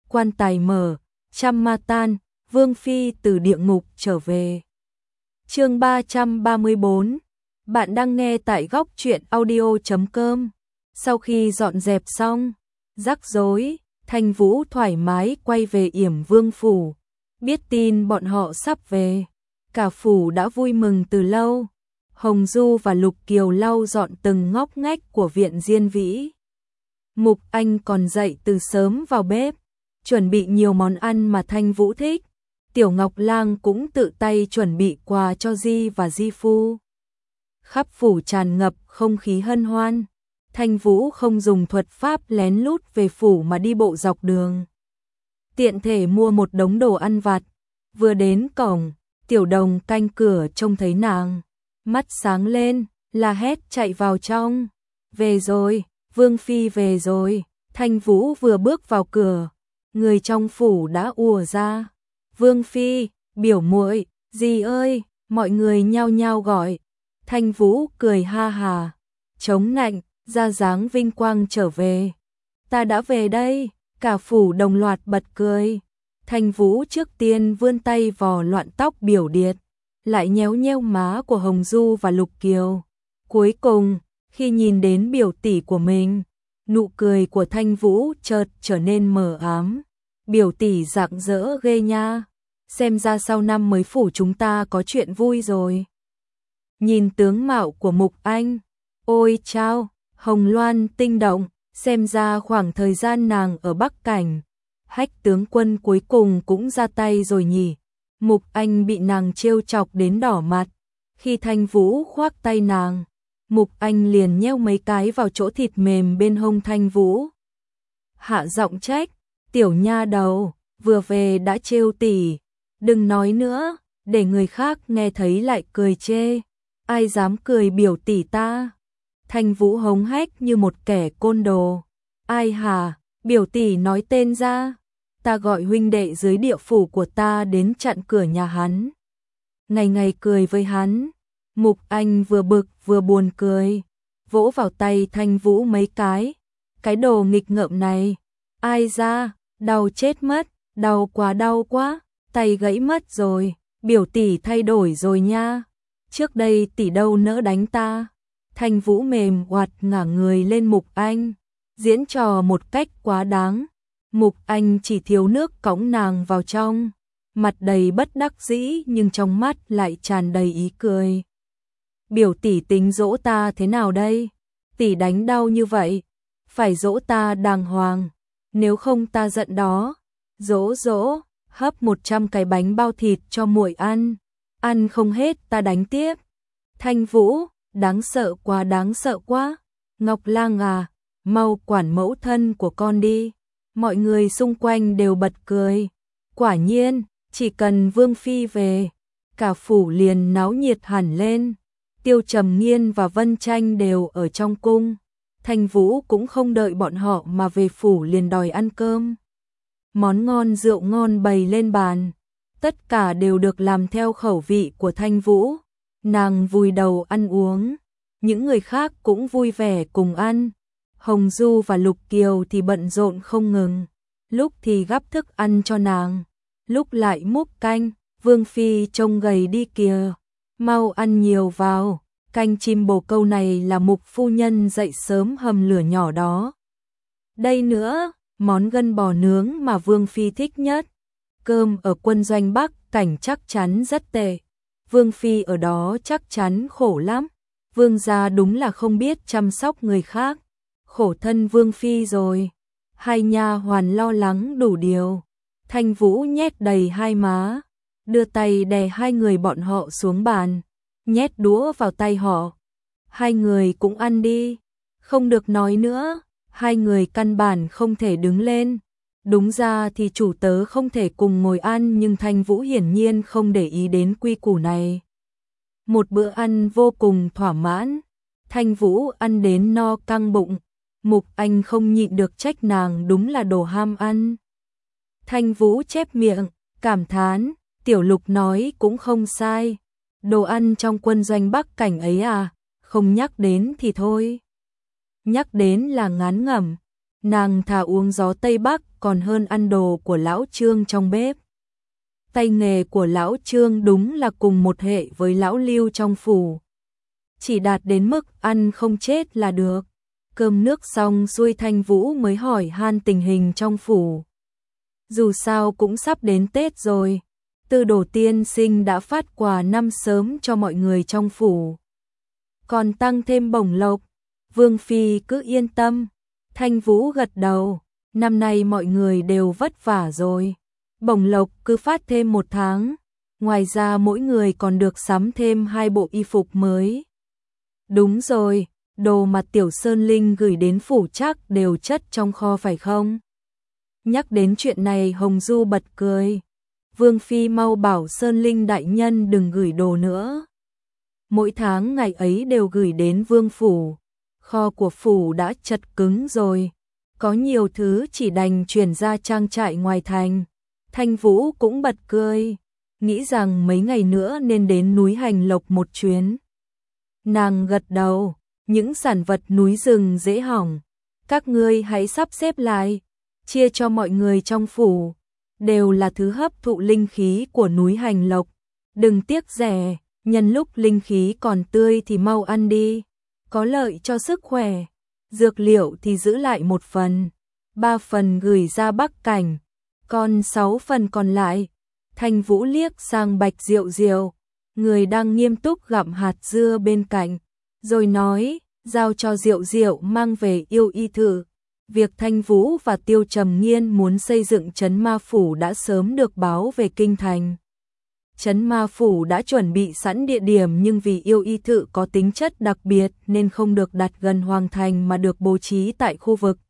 quan tài mở, trăm ma tan, Vương Phi từ địa ngục trở về. Chương 334, bạn đang nghe tại góc truyện audio.com. Sau khi dọn dẹp xong, rắc rối, Thanh Vũ thoải mái quay về Yểm Vương phủ. Biết tin bọn họ sắp về, cả phủ đã vui mừng từ lâu. Hồng Du và Lục Kiều lau dọn từng ngóc ngách của viện Diên Vĩ. Mục Anh còn dậy từ sớm vào bếp, chuẩn bị nhiều món ăn mà Thanh Vũ thích. Tiểu Ngọc Lang cũng tự tay chuẩn bị quà cho Di và Di Phu. Khắp phủ tràn ngập không khí hân hoan. Thanh Vũ không dùng thuật pháp lén lút về phủ mà đi bộ dọc đường. Tiện thể mua một đống đồ ăn vặt. Vừa đến cổng, Tiểu Đồng canh cửa trông thấy nàng, mắt sáng lên, la hét chạy vào trong. Về rồi, Vương Phi về rồi. Thanh Vũ vừa bước vào cửa, người trong phủ đã ùa ra. Vương Phi, biểu muội, Di ơi, mọi người nhao nhao gọi. Thanh Vũ cười ha hà, chống nạnh, ra dáng vinh quang trở về. Ta đã về đây, cả phủ đồng loạt bật cười. Thanh Vũ trước tiên vươn tay vò loạn tóc biểu điệt, lại nhéo nhéo má của Hồng Du và Lục Kiều. Cuối cùng, khi nhìn đến biểu tỷ của mình, nụ cười của Thanh Vũ chợt trở nên mờ ám. Biểu tỷ rạng rỡ ghê nha, xem ra sau năm mới phủ chúng ta có chuyện vui rồi. Nhìn tướng mạo của Mục Anh, ôi chao, hồng loan tinh động, xem ra khoảng thời gian nàng ở Bắc Cảnh, Hách tướng quân cuối cùng cũng ra tay rồi nhỉ. Mục Anh bị nàng trêu chọc đến đỏ mặt. Khi Thanh Vũ khoác tay nàng, Mục Anh liền nheo mấy cái vào chỗ thịt mềm bên hông Thanh Vũ. Hạ giọng trách, tiểu nha đầu, vừa về đã trêu tỷ, đừng nói nữa, để người khác nghe thấy lại cười chê. Ai dám cười biểu tỷ ta? Thanh Vũ hống hách như một kẻ côn đồ. Ai hà, biểu tỷ nói tên ra, ta gọi huynh đệ dưới địa phủ của ta đến chặn cửa nhà hắn. Ngày ngày cười với hắn. Mục Anh vừa bực vừa buồn cười, vỗ vào tay Thanh Vũ mấy cái. Cái đồ nghịch ngợm này, ai ra, đau chết mất, đau quá, tay gãy mất rồi, biểu tỷ thay đổi rồi nha. Trước đây tỷ đâu nỡ đánh ta. Thanh Vũ mềm oặt ngả người lên Mục Anh, diễn trò một cách quá đáng. Mục Anh chỉ thiếu nước cõng nàng vào trong, mặt đầy bất đắc dĩ nhưng trong mắt lại tràn đầy ý cười. Biểu tỷ tính dỗ ta thế nào đây? Tỷ đánh đau như vậy, phải dỗ ta đàng hoàng, nếu không ta giận đó. Dỗ, hấp 100 cái bánh bao thịt cho muội ăn không hết ta đánh tiếp. Thanh Vũ, đáng sợ quá. Ngọc Lang à, mau quản mẫu thân của con đi. Mọi người xung quanh đều bật cười. Quả nhiên, chỉ cần Vương Phi về, cả phủ liền náo nhiệt hẳn lên. Tiêu Trầm Nghiên và Vân Tranh đều ở trong cung. Thanh Vũ cũng không đợi bọn họ mà về phủ liền đòi ăn cơm. Món ngon rượu ngon bày lên bàn, tất cả đều được làm theo khẩu vị của Thanh Vũ. Nàng vùi đầu ăn uống, những người khác cũng vui vẻ cùng ăn. Hồng Du và Lục Kiều thì bận rộn không ngừng, lúc thì gắp thức ăn cho nàng, lúc lại múc canh. Vương Phi trông gầy đi kìa, mau ăn nhiều vào, canh chim bồ câu này là Mục phu nhân dậy sớm hầm lửa nhỏ đó. Đây nữa, món gân bò nướng mà Vương Phi thích nhất. Cơm ở quân doanh Bắc Cảnh chắc chắn rất tệ, Vương Phi ở đó chắc chắn khổ lắm. Vương gia đúng là không biết chăm sóc người khác, khổ thân Vương Phi rồi. Hai nha hoàn lo lắng đủ điều. Thanh Vũ nhét đầy hai má, đưa tay đè hai người bọn họ xuống bàn, nhét đũa vào tay họ. Hai người cũng ăn đi, không được nói nữa. Hai người căn bản không thể đứng lên. Đúng ra thì chủ tớ không thể cùng ngồi ăn, nhưng Thanh Vũ hiển nhiên không để ý đến quy củ này. Một bữa ăn vô cùng thỏa mãn, Thanh Vũ ăn đến no căng bụng. Mục Anh không nhịn được trách nàng đúng là đồ ham ăn. Thanh Vũ chép miệng, cảm thán, Tiểu Lục nói cũng không sai. Đồ ăn trong quân doanh Bắc Cảnh ấy à, không nhắc đến thì thôi. Nhắc đến là ngán ngẩm. Nàng thà uống gió Tây Bắc còn hơn ăn đồ của lão Trương trong bếp. Tay nghề của lão Trương đúng là cùng một hệ với lão Lưu trong phủ. Chỉ đạt đến mức ăn không chết là được. Cơm nước xong xuôi Thanh Vũ mới hỏi han tình hình trong phủ. Dù sao cũng sắp đến Tết rồi. Tư Đồ tiên sinh đã phát quà năm sớm cho mọi người trong phủ. Còn tăng thêm bổng lộc. Vương phi cứ yên tâm. Thanh Vũ gật đầu. Năm nay mọi người đều vất vả rồi. Bổng lộc cứ phát thêm 1 tháng. Ngoài ra mỗi người còn được sắm thêm 2 bộ y phục mới. Đúng rồi, đồ mà Tiểu Sơn Linh gửi đến phủ chắc đều chất trong kho phải không? Nhắc đến chuyện này Hồng Du bật cười. Vương phi mau bảo Sơn Linh đại nhân đừng gửi đồ nữa. Mỗi tháng ngày ấy đều gửi đến vương phủ. Kho của phủ đã chật cứng rồi. Có nhiều thứ chỉ đành chuyển ra trang trại ngoài thành. Thanh Vũ cũng bật cười. Nghĩ rằng mấy ngày nữa nên đến núi Hành Lộc một chuyến. Nàng gật đầu. Những sản vật núi rừng dễ hỏng. Các ngươi hãy sắp xếp lại. Chia cho mọi người trong phủ. Đều là thứ hấp thụ linh khí của núi Hành Lộc. Đừng tiếc rẻ. Nhân lúc linh khí còn tươi thì mau ăn đi. Có lợi cho sức khỏe. Dược liệu thì giữ lại 1 phần. 3 phần gửi ra Bắc Cảnh. Còn 6 phần còn lại. Thanh Vũ liếc sang Bạch Diệu Diệu. Người đang nghiêm túc gặm hạt dưa bên cạnh. Rồi nói, giao cho Diệu Diệu mang về yêu y thử. Việc Thanh Vũ và Tiêu Trầm Nghiên muốn xây dựng trấn ma phủ đã sớm được báo về kinh thành. Trấn ma phủ đã chuẩn bị sẵn địa điểm nhưng vì yêu y thự có tính chất đặc biệt nên không được đặt gần hoàng thành mà được bố trí tại khu vực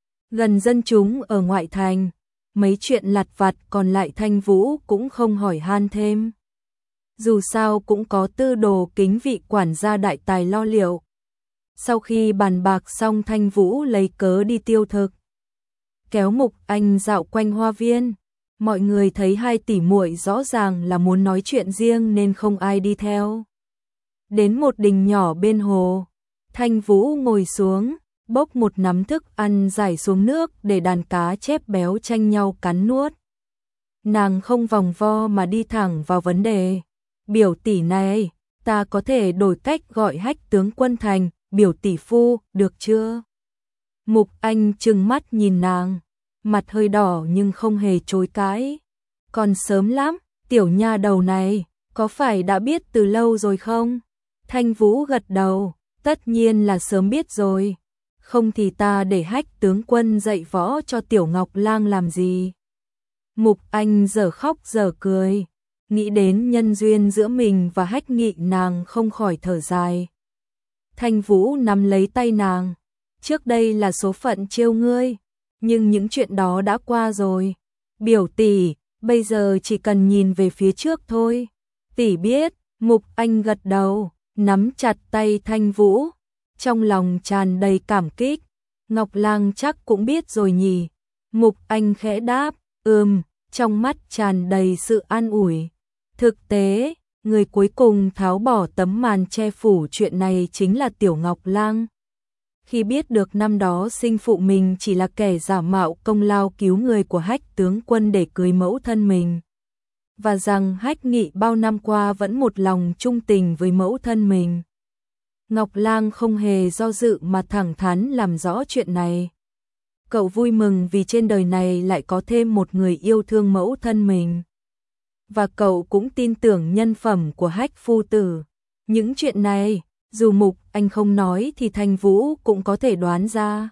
gần dân chúng ở ngoại thành. Mấy chuyện lặt vặt còn lại Thanh Vũ cũng không hỏi han thêm. Dù sao cũng có Tư Đồ Kính vị quản gia đại tài lo liệu. Sau khi bàn bạc xong Thanh Vũ lấy cớ đi tiêu thực. Kéo Mục Anh dạo quanh hoa viên. Mọi người thấy 2 tỷ muội rõ ràng là muốn nói chuyện riêng nên không ai đi theo. Đến một đình nhỏ bên hồ. Thanh Vũ ngồi xuống, bốc một nắm thức ăn rải xuống nước để đàn cá chép béo tranh nhau cắn nuốt. Nàng không vòng vo mà đi thẳng vào vấn đề. Biểu tỷ này, ta có thể đổi cách gọi Hách tướng quân thành biểu tỷ phu, được chưa? Mục Anh trừng mắt nhìn nàng, mặt hơi đỏ nhưng không hề chối cãi. Còn sớm lắm, tiểu nha đầu này, có phải đã biết từ lâu rồi không? Thanh Vũ gật đầu, tất nhiên là sớm biết rồi. Không thì ta để Hách tướng quân dạy võ cho Tiểu Ngọc Lang làm gì? Mục Anh giờ khóc giờ cười, nghĩ đến nhân duyên giữa mình và Hách Nghị nàng không khỏi thở dài. Thanh Vũ nắm lấy tay nàng, trước đây là số phận trêu ngươi, nhưng những chuyện đó đã qua rồi. Biểu tỷ, bây giờ chỉ cần nhìn về phía trước thôi. Tỷ biết, Mục Anh gật đầu, nắm chặt tay Thanh Vũ, trong lòng tràn đầy cảm kích. Ngọc Lang chắc cũng biết rồi nhỉ? Mục Anh khẽ đáp, trong mắt tràn đầy sự an ủi. Thực tế, người cuối cùng tháo bỏ tấm màn che phủ chuyện này chính là Tiểu Ngọc Lang. Khi biết được năm đó sinh phụ mình chỉ là kẻ giả mạo công lao cứu người của Hách tướng quân để cưới mẫu thân mình, và rằng Hách Nghị bao năm qua vẫn một lòng trung tình với mẫu thân mình, Ngọc Lang không hề do dự mà thẳng thắn làm rõ chuyện này. Cậu vui mừng vì trên đời này lại có thêm một người yêu thương mẫu thân mình. Và cậu cũng tin tưởng nhân phẩm của Hách phu tử. Những chuyện này, dù Mục Anh không nói thì Thanh Vũ cũng có thể đoán ra.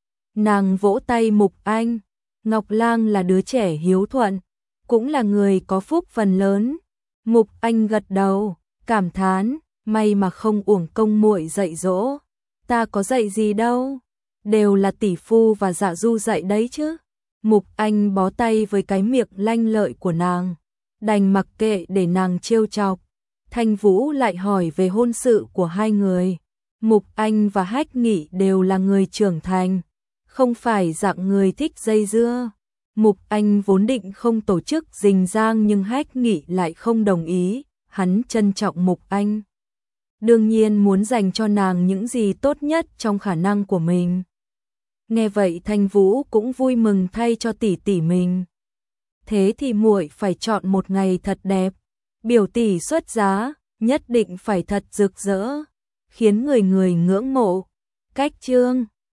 Nàng vỗ tay Mục Anh. Ngọc Lang là đứa trẻ hiếu thuận, cũng là người có phúc phần lớn. Mục Anh gật đầu, cảm thán, may mà không uổng công muội dạy dỗ. Ta có dạy gì đâu, đều là tỷ phu và Dạ Du dạy đấy chứ. Mục Anh bó tay với cái miệng lanh lợi của nàng, đành mặc kệ để nàng trêu chọc. Thanh Vũ lại hỏi về hôn sự của hai người. Mục Anh và Hách Nghị đều là người trưởng thành, không phải dạng người thích dây dưa. Mục Anh vốn định không tổ chức rình rang nhưng Hách Nghị lại không đồng ý, hắn trân trọng Mục Anh. Đương nhiên muốn dành cho nàng những gì tốt nhất trong khả năng của mình. Nghe vậy Thanh Vũ cũng vui mừng thay cho tỷ tỷ mình. Thế thì muội phải chọn một ngày thật đẹp, biểu tỷ xuất giá, nhất định phải thật rực rỡ, khiến người người ngưỡng mộ. Cách chương